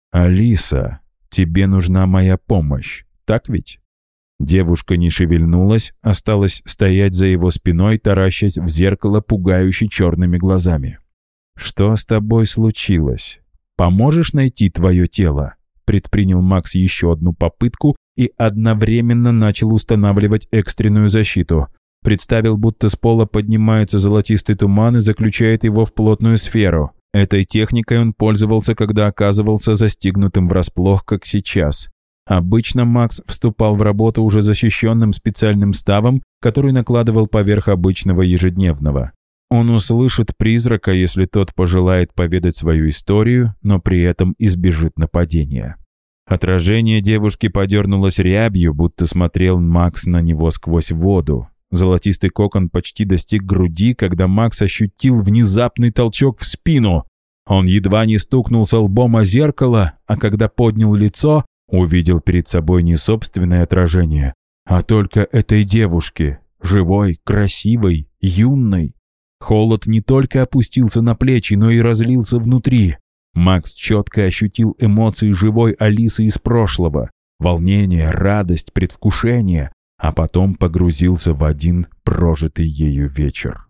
«Алиса, тебе нужна моя помощь, так ведь?» Девушка не шевельнулась, осталась стоять за его спиной, таращась в зеркало пугающе черными глазами. «Что с тобой случилось? Поможешь найти твое тело?» Предпринял Макс еще одну попытку и одновременно начал устанавливать экстренную защиту. Представил, будто с пола поднимается золотистый туман и заключает его в плотную сферу. Этой техникой он пользовался, когда оказывался застигнутым врасплох, как сейчас. Обычно Макс вступал в работу уже защищенным специальным ставом, который накладывал поверх обычного ежедневного. Он услышит призрака, если тот пожелает поведать свою историю, но при этом избежит нападения. Отражение девушки подернулось рябью, будто смотрел Макс на него сквозь воду. Золотистый кокон почти достиг груди, когда Макс ощутил внезапный толчок в спину. Он едва не стукнулся лбом о зеркало, а когда поднял лицо, увидел перед собой не собственное отражение, а только этой девушки, живой, красивой, юной. Холод не только опустился на плечи, но и разлился внутри. Макс четко ощутил эмоции живой Алисы из прошлого. Волнение, радость, предвкушение, а потом погрузился в один прожитый ею вечер.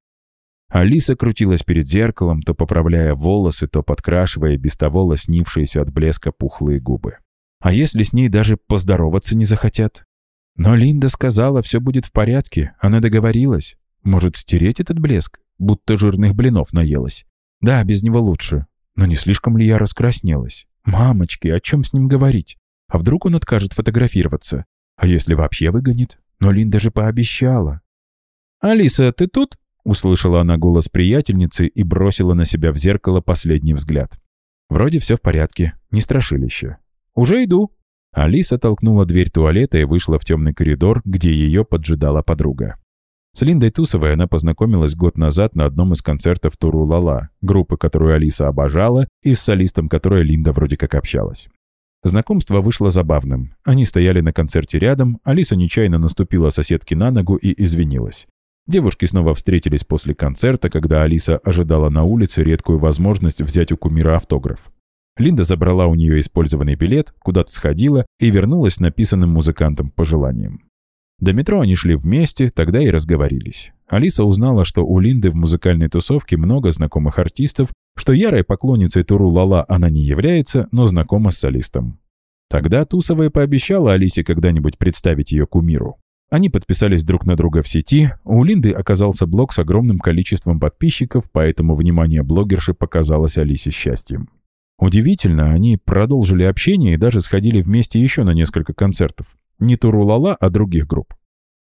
Алиса крутилась перед зеркалом, то поправляя волосы, то подкрашивая без того лоснившиеся от блеска пухлые губы. А если с ней даже поздороваться не захотят? Но Линда сказала, все будет в порядке, она договорилась. Может, стереть этот блеск? Будто жирных блинов наелась. Да, без него лучше. Но не слишком ли я раскраснелась? Мамочки, о чем с ним говорить? А вдруг он откажет фотографироваться? А если вообще выгонит? Но Линда же пообещала. «Алиса, ты тут?» — услышала она голос приятельницы и бросила на себя в зеркало последний взгляд. Вроде все в порядке, не страшилище. «Уже иду». Алиса толкнула дверь туалета и вышла в темный коридор, где ее поджидала подруга. С Линдой Тусовой она познакомилась год назад на одном из концертов Туру-Ла-Ла, группы, которую Алиса обожала, и с солистом которой Линда вроде как общалась. Знакомство вышло забавным. Они стояли на концерте рядом, Алиса нечаянно наступила соседке на ногу и извинилась. Девушки снова встретились после концерта, когда Алиса ожидала на улице редкую возможность взять у кумира автограф. Линда забрала у нее использованный билет, куда-то сходила и вернулась с написанным музыкантом пожеланием. До метро они шли вместе, тогда и разговорились. Алиса узнала, что у Линды в музыкальной тусовке много знакомых артистов, что ярой поклонницей Туру-Ла-Ла она не является, но знакома с солистом. Тогда Тусовая пообещала Алисе когда-нибудь представить ее кумиру. Они подписались друг на друга в сети, у Линды оказался блог с огромным количеством подписчиков, поэтому внимание блогерши показалось Алисе счастьем. Удивительно, они продолжили общение и даже сходили вместе еще на несколько концертов. Не Туру-Ла-Ла, а других групп.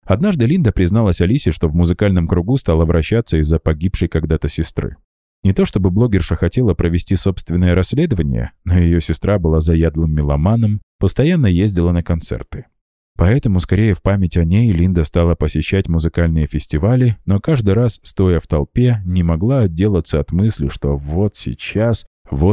Однажды Линда призналась Алисе, что в музыкальном кругу стала вращаться из-за погибшей когда-то сестры. Не то чтобы блогерша хотела провести собственное расследование, но ее сестра была заядлым меломаном, постоянно ездила на концерты. Поэтому, скорее в память о ней, Линда стала посещать музыкальные фестивали, но каждый раз, стоя в толпе, не могла отделаться от мысли, что вот сейчас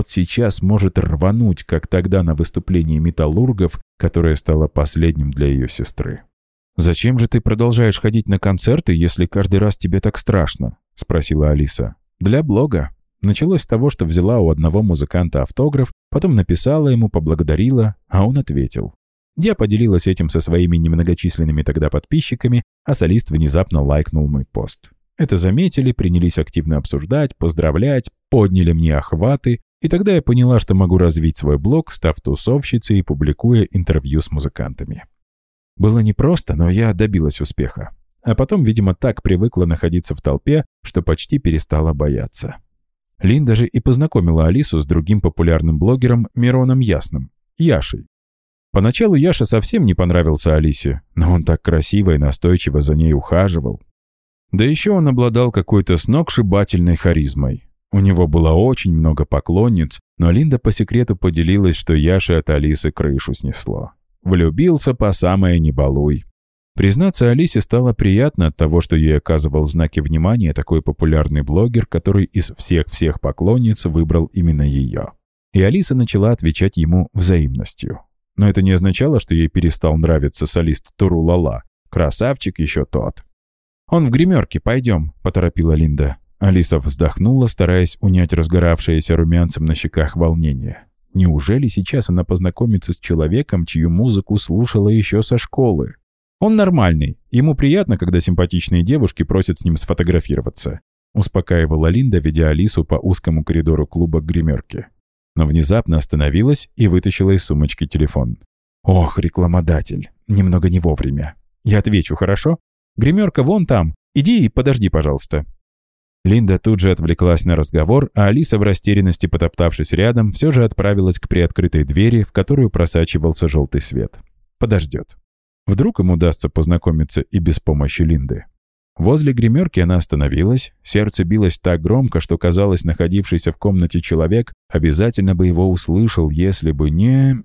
может рвануть, как тогда на выступлении металлургов, которое стало последним для ее сестры. «Зачем же ты продолжаешь ходить на концерты, если каждый раз тебе так страшно?» — спросила Алиса. «Для блога». Началось с того, что взяла у одного музыканта автограф, потом написала ему, поблагодарила, а он ответил. Я поделилась этим со своими немногочисленными тогда подписчиками, а солист внезапно лайкнул мой пост. Это заметили, принялись активно обсуждать, поздравлять, подняли мне охваты, и тогда я поняла, что могу развить свой блог, став тусовщицей и публикуя интервью с музыкантами. Было непросто, но я добилась успеха. А потом, видимо, так привыкла находиться в толпе, что почти перестала бояться. Линда же и познакомила Алису с другим популярным блогером Мироном Ясным, Яшей. Поначалу Яша совсем не понравился Алисе, но он так красиво и настойчиво за ней ухаживал. Да еще он обладал какой-то сногсшибательной харизмой. У него было очень много поклонниц, но Линда по секрету поделилась, что Яше от Алисы крышу снесло. Влюбился по самое не балуй. Признаться, Алисе стало приятно от того, что ей оказывал знаки внимания такой популярный блогер, который из всех поклонниц выбрал именно ее. И Алиса начала отвечать ему взаимностью. Но это не означало, что ей перестал нравиться солист Туру-Ла-Ла. Красавчик еще тот. «Он в гримерке, пойдем», — поторопила Линда. Алиса вздохнула, стараясь унять разгоравшееся румянцем на щеках волнение. Неужели сейчас она познакомится с человеком, чью музыку слушала еще со школы? Он нормальный, ему приятно, когда симпатичные девушки просят с ним сфотографироваться. Успокаивала Линда, ведя Алису по узкому коридору клуба к гримерке. Но внезапно остановилась и вытащила из сумочки телефон. «Ох, рекламодатель, немного не вовремя. Я отвечу, хорошо? Гримерка вон там, иди и подожди, пожалуйста». Линда тут же отвлеклась на разговор, а Алиса, в растерянности потоптавшись рядом, все же отправилась к приоткрытой двери, в которую просачивался желтый свет. Подождет. Вдруг им удастся познакомиться и без помощи Линды. Возле гримерки она остановилась, сердце билось так громко, что казалось, находившийся в комнате человек обязательно бы его услышал, если бы не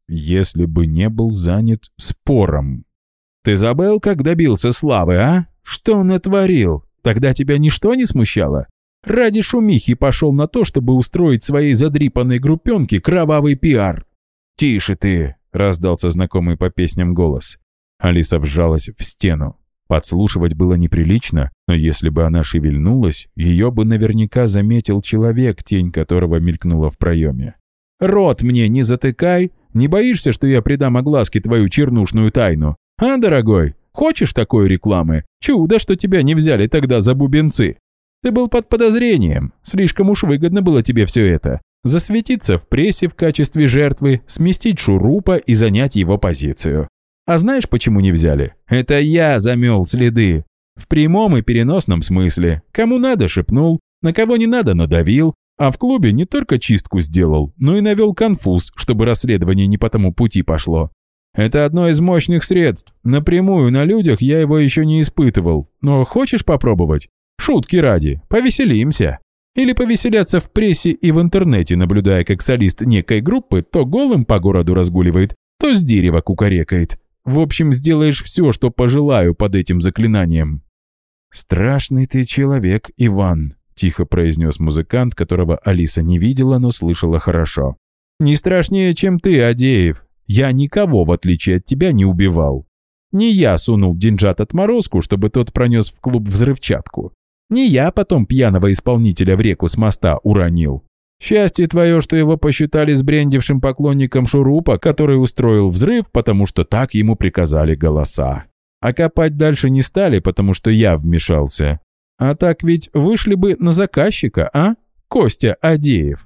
был занят спором. «Ты забыл, как добился славы, а? Что он натворил? Тогда тебя ничто не смущало? Ради шумихи пошел на то, чтобы устроить своей задрипанной группенке кровавый пиар». «Тише ты!» — раздался знакомый по песням голос. Алиса вжалась в стену. Подслушивать было неприлично, но если бы она шевельнулась, ее бы наверняка заметил человек, тень которого мелькнула в проеме. «Рот мне не затыкай! Не боишься, что я придам огласке твою чернушную тайну? А, дорогой, хочешь такой рекламы? Чудо, что тебя не взяли тогда за бубенцы. Ты был под подозрением. Слишком уж выгодно было тебе все это. Засветиться в прессе в качестве жертвы, сместить Шурупа и занять его позицию. А знаешь, почему не взяли? Это я замел следы. В прямом и переносном смысле. Кому надо, шепнул, на кого не надо, надавил. А в клубе не только чистку сделал, но и навел конфуз, чтобы расследование не по тому пути пошло. Это одно из мощных средств. Напрямую на людях я его еще не испытывал. Но хочешь попробовать? Шутки ради, повеселимся. Или повеселяться в прессе и в интернете, наблюдая, как солист некой группы то голым по городу разгуливает, то с дерева кукарекает. В общем, сделаешь все, что пожелаю под этим заклинанием». «Страшный ты человек, Иван», — тихо произнес музыкант, которого Алиса не видела, но слышала хорошо. «Не страшнее, чем ты, Адеев. Я никого, в отличие от тебя, не убивал. Не я сунул деньжат отморозку, чтобы тот пронес в клуб взрывчатку. Не я потом пьяного исполнителя в реку с моста уронил. Счастье твое, что его посчитали сбрендившим поклонником Шурупа, который устроил взрыв, потому что так ему приказали голоса. А копать дальше не стали, потому что я вмешался. А так ведь вышли бы на заказчика, а? Костя Адеев».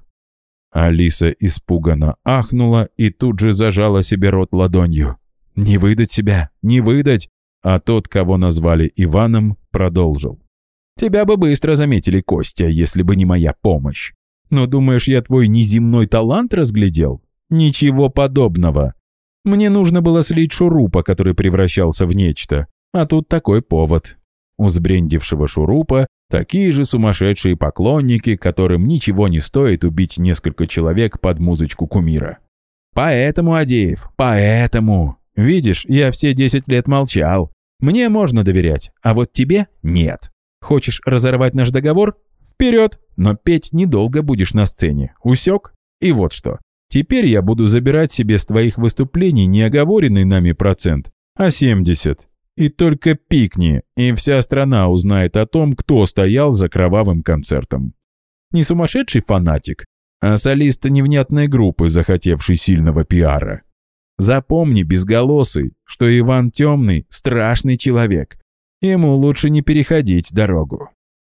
Алиса испуганно ахнула и тут же зажала себе рот ладонью. «Не выдать себя, не выдать!» А тот, кого назвали Иваном, продолжил. «Тебя бы быстро заметили, Костя, если бы не моя помощь. Но думаешь, я твой неземной талант разглядел? Ничего подобного. Мне нужно было слить Шурупа, который превращался в нечто. А тут такой повод. У сбрендившего шурупа такие же сумасшедшие поклонники, которым ничего не стоит убить несколько человек под музычку кумира. Поэтому, Адеев, поэтому. Видишь, я все 10 лет молчал. Мне можно доверять, а вот тебе нет. Хочешь разорвать наш договор? Вперед! Но петь недолго будешь на сцене. Усек? И вот что. Теперь я буду забирать себе с твоих выступлений не оговоренный нами процент, а 70. И только пикни, и вся страна узнает о том, кто стоял за кровавым концертом. Не сумасшедший фанатик, а солист невнятной группы, захотевший сильного пиара. Запомни, безголосый, что Иван Темный – страшный человек. Ему лучше не переходить дорогу.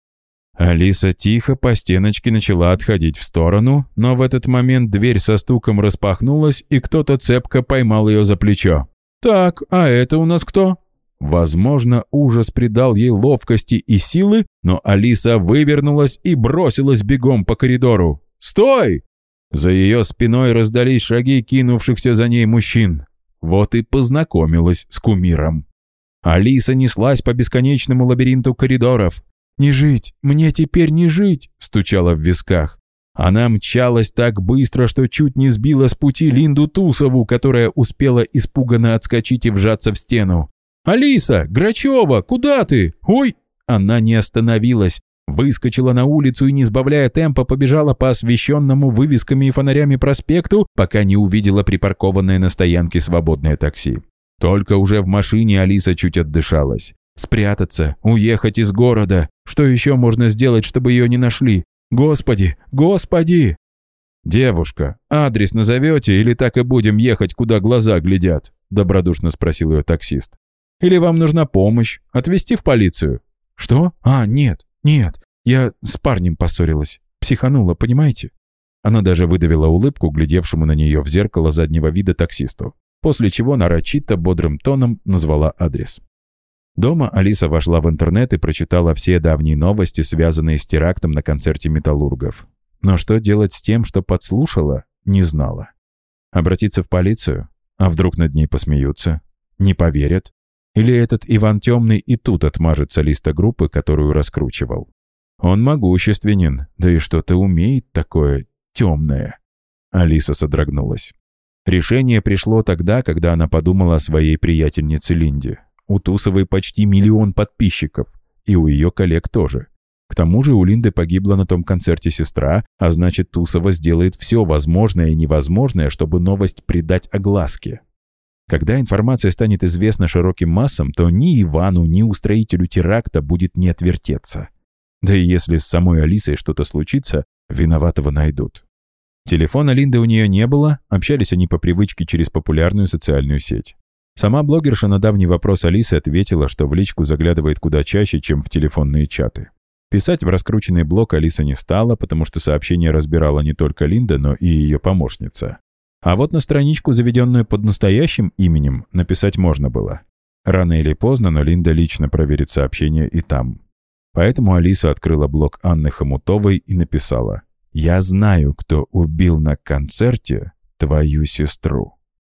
Алиса тихо по стеночке начала отходить в сторону, но в этот момент дверь со стуком распахнулась, и кто-то цепко поймал ее за плечо. «Так, а это у нас кто?» Возможно, ужас придал ей ловкости и силы, но Алиса вывернулась и бросилась бегом по коридору. «Стой!» За ее спиной раздались шаги кинувшихся за ней мужчин. Вот и познакомилась с кумиром. Алиса неслась по бесконечному лабиринту коридоров. «Не жить! Мне теперь не жить!» — стучала в висках. Она мчалась так быстро, что чуть не сбила с пути Линду Тусову, которая успела испуганно отскочить и вжаться в стену. «Алиса! Грачева! Куда ты? Ой!» Она не остановилась. Выскочила на улицу и, не сбавляя темпа, побежала по освещенному вывесками и фонарями проспекту, пока не увидела припаркованное на стоянке свободное такси. Только уже в машине Алиса чуть отдышалась. Спрятаться, уехать из города. Что еще можно сделать, чтобы ее не нашли? Господи! Господи! «Девушка, адрес назовете или так и будем ехать, куда глаза глядят?» Добродушно спросил ее таксист. «Или вам нужна помощь? Отвезти в полицию?» «Что? А, нет. «Нет, я с парнем поссорилась. Психанула, понимаете?» Она даже выдавила улыбку, глядевшему на нее в зеркало заднего вида таксисту, после чего нарочито бодрым тоном назвала адрес. Дома Алиса вошла в интернет и прочитала все давние новости, связанные с терактом на концерте металлургов. Но что делать с тем, что подслушала, не знала. Обратиться в полицию? А вдруг над ней посмеются? Не поверят? Или этот Иван Темный и тут отмажет солиста группы, которую раскручивал? Он могущественен, да и что-то умеет такое темное. Алиса содрогнулась. Решение пришло тогда, когда она подумала о своей приятельнице Линде. У Тусовой почти 1 миллион подписчиков, и у ее коллег тоже. К тому же у Линды погибла на том концерте сестра, а значит, Тусова сделает все возможное и невозможное, чтобы новость придать огласке. Когда информация станет известна широким массам, то ни Ивану, ни устроителю теракта будет не отвертеться. Да и если с самой Алисой что-то случится, виноватого найдут. Телефона Линды у нее не было, общались они по привычке через популярную социальную сеть. Сама блогерша на давний вопрос Алисы ответила, что в личку заглядывает куда чаще, чем в телефонные чаты. Писать в раскрученный блог Алиса не стала, потому что сообщение разбирала не только Линда, но и ее помощница. А вот на страничку, заведенную под настоящим именем, написать можно было. Рано или поздно, но Линда лично проверит сообщение и там. Поэтому Алиса открыла блог Анны Хомутовой и написала: «Я знаю, кто убил на концерте твою сестру».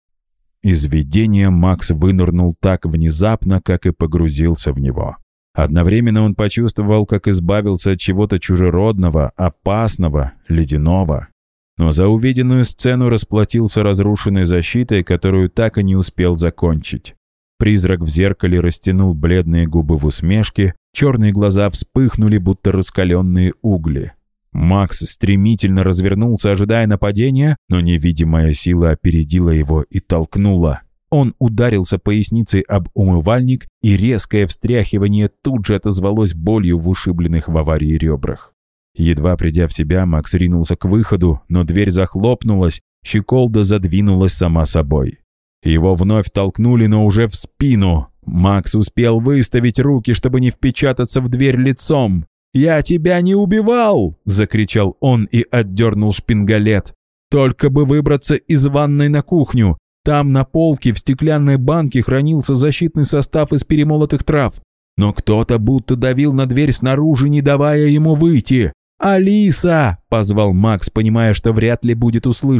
Из видения Макс вынырнул так внезапно, как и погрузился в него. Одновременно он почувствовал, как избавился от чего-то чужеродного, опасного, ледяного. Но за увиденную сцену расплатился разрушенной защитой, которую так и не успел закончить. Призрак в зеркале растянул бледные губы в усмешке, черные глаза вспыхнули, будто раскаленные угли. Макс стремительно развернулся, ожидая нападения, но невидимая сила опередила его и толкнула. Он ударился поясницей об умывальник, и резкое встряхивание тут же отозвалось болью в ушибленных в аварии ребрах. Едва придя в себя, Макс ринулся к выходу, но дверь захлопнулась, щеколда задвинулась сама собой. Его вновь толкнули, но уже в спину. Макс успел выставить руки, чтобы не впечататься в дверь лицом. «Я тебя не убивал!» — закричал он и отдернул шпингалет. «Только бы выбраться из ванной на кухню. Там на полке в стеклянной банке хранился защитный состав из перемолотых трав. Но кто-то будто давил на дверь снаружи, не давая ему выйти. «Алиса!» — позвал Макс, понимая, что вряд ли будет услышан.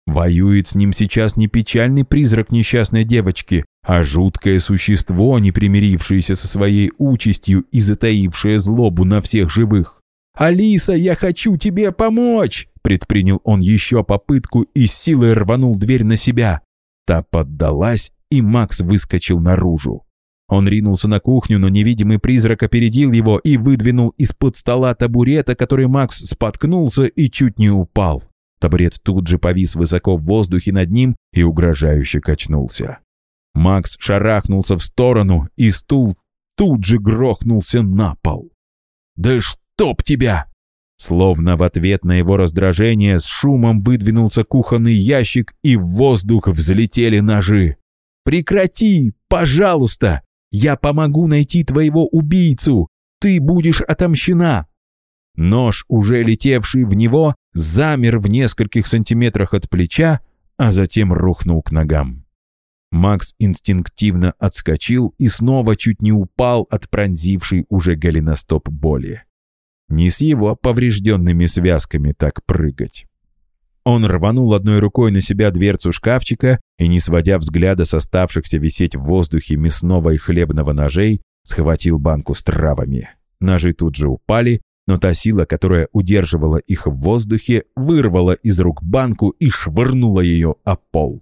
Воюет с ним сейчас не печальный призрак несчастной девочки, а жуткое существо, не примирившееся со своей участью и затаившее злобу на всех живых. «Алиса, я хочу тебе помочь!» Предпринял он еще попытку и с силой рванул дверь на себя. Та поддалась, и Макс выскочил наружу. Он ринулся на кухню, но невидимый призрак опередил его и выдвинул из-под стола табурета, который Макс споткнулся и чуть не упал. Табурет тут же повис высоко в воздухе над ним и угрожающе качнулся. Макс шарахнулся в сторону, и стул тут же грохнулся на пол. «Да чтоб тебя!» Словно в ответ на его раздражение с шумом выдвинулся кухонный ящик, и в воздух взлетели ножи. «Прекрати, пожалуйста! Я помогу найти твоего убийцу! Ты будешь отомщена!» Нож, уже летевший в него, замер в нескольких сантиметрах от плеча, а затем рухнул к ногам. Макс инстинктивно отскочил и снова чуть не упал от пронзившей уже голеностоп боли. Не с его поврежденными связками так прыгать. Он рванул одной рукой на себя дверцу шкафчика и, не сводя взгляда с оставшихся висеть в воздухе мясного и хлебного ножей, схватил банку с травами. Ножи тут же упали, но та сила, которая удерживала их в воздухе, вырвала из рук банку и швырнула ее о пол.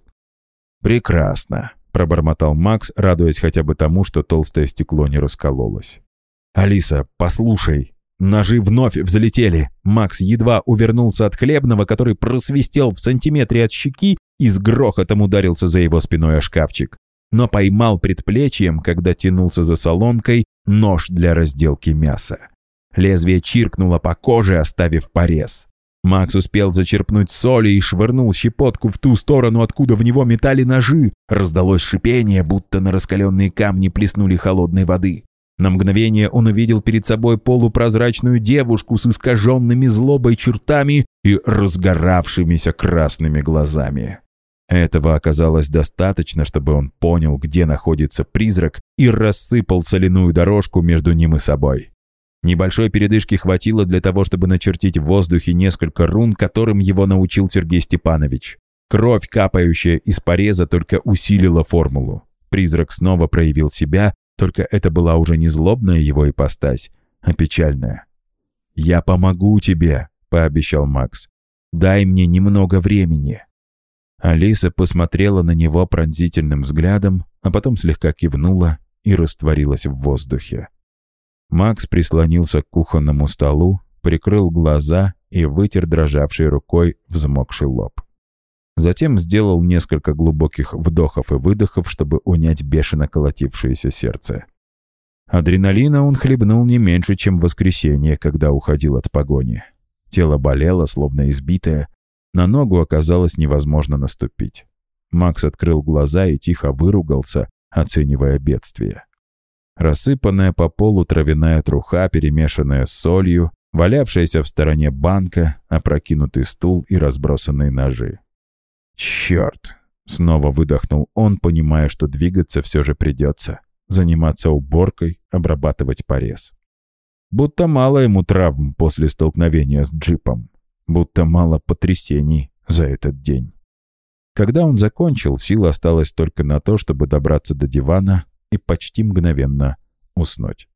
«Прекрасно», — пробормотал Макс, радуясь хотя бы тому, что толстое стекло не раскололось. «Алиса, послушай». Ножи вновь взлетели. Макс едва увернулся от хлебного, который просвистел в сантиметре от щеки и с грохотом ударился за его спиной о шкафчик. Но поймал предплечьем, когда тянулся за солонкой, нож для разделки мяса. Лезвие чиркнуло по коже, оставив порез. Макс успел зачерпнуть соли и швырнул щепотку в ту сторону, откуда в него метали ножи. Раздалось шипение, будто на раскаленные камни плеснули холодной воды. На мгновение он увидел перед собой полупрозрачную девушку с искаженными злобой чертами и разгоравшимися красными глазами. Этого оказалось достаточно, чтобы он понял, где находится призрак, и рассыпал соляную дорожку между ним и собой. Небольшой передышки хватило для того, чтобы начертить в воздухе несколько рун, которым его научил Сергей Степанович. Кровь, капающая из пореза, только усилила формулу. Призрак снова проявил себя, только это была уже не злобная его ипостась, а печальная. «Я помогу тебе», — пообещал Макс. «Дай мне немного времени». Алиса посмотрела на него пронзительным взглядом, а потом слегка кивнула и растворилась в воздухе. Макс прислонился к кухонному столу, прикрыл глаза и вытер дрожавшей рукой взмокший лоб. Затем сделал несколько глубоких вдохов и выдохов, чтобы унять бешено колотившееся сердце. Адреналина он хлебнул не меньше, чем в воскресенье, когда уходил от погони. Тело болело, словно избитое. На ногу оказалось невозможно наступить. Макс открыл глаза и тихо выругался, оценивая бедствие. Рассыпанная по полу травяная труха, перемешанная с солью, валявшаяся в стороне банка, опрокинутый стул и разбросанные ножи. «Черт!» — снова выдохнул он, понимая, что двигаться все же придется. Заниматься уборкой, обрабатывать порез. Будто мало ему травм после столкновения с джипом. Будто мало потрясений за этот день. Когда он закончил, сил осталось только на то, чтобы добраться до дивана и почти мгновенно уснуть.